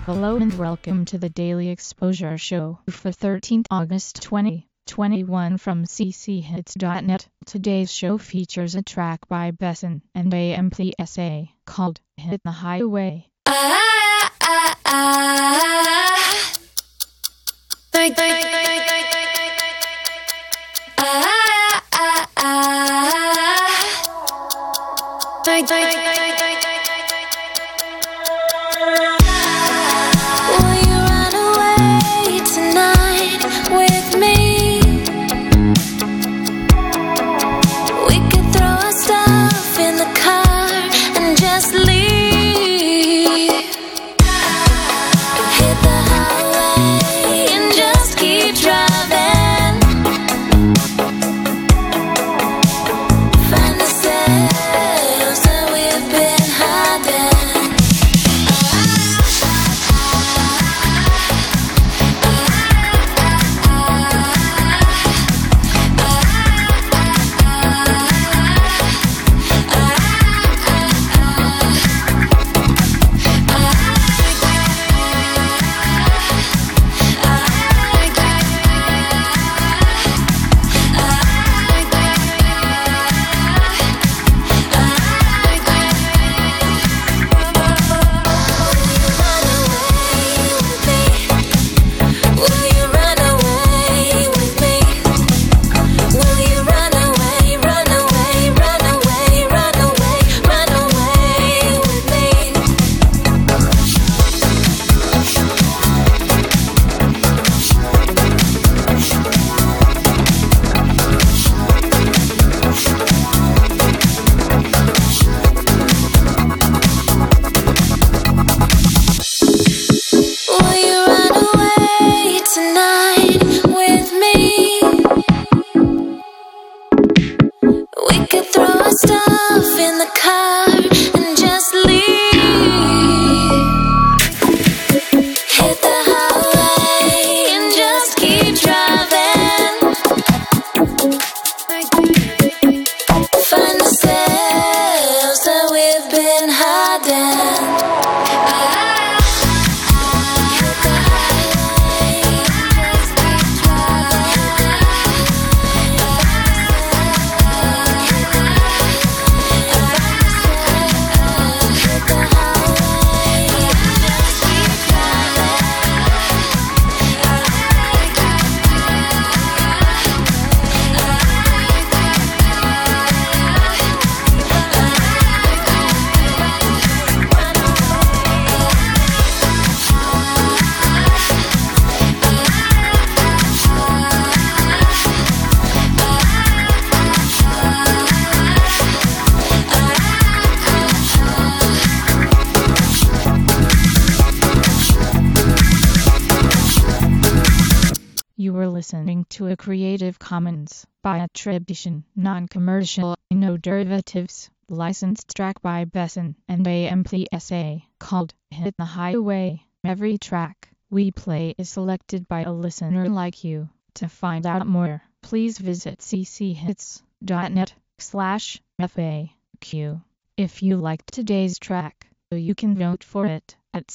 Hello and welcome to the Daily Exposure Show for 13th August 2021 from cchits.net. Today's show features a track by Besson and AMPSA called Hit the Highway. You were listening to a Creative Commons by attribution, non-commercial, no derivatives, licensed track by Besson and AMPSA called Hit the Highway. Every track we play is selected by a listener like you. To find out more, please visit cchits.net/FAQ. If you liked today's track, you can vote for it at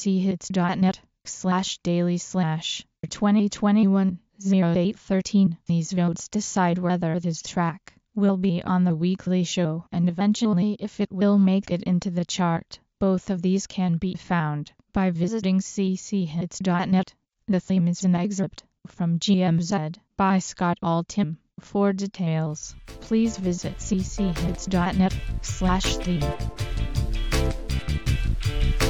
cchits.net/daily/2021-0813. These votes decide whether this track will be on the weekly show and eventually if it will make it into the chart. Both of these can be found by visiting cchits.net. The theme is an excerpt from GMZ by Scott Altham. For details, please visit cchits.net/theme.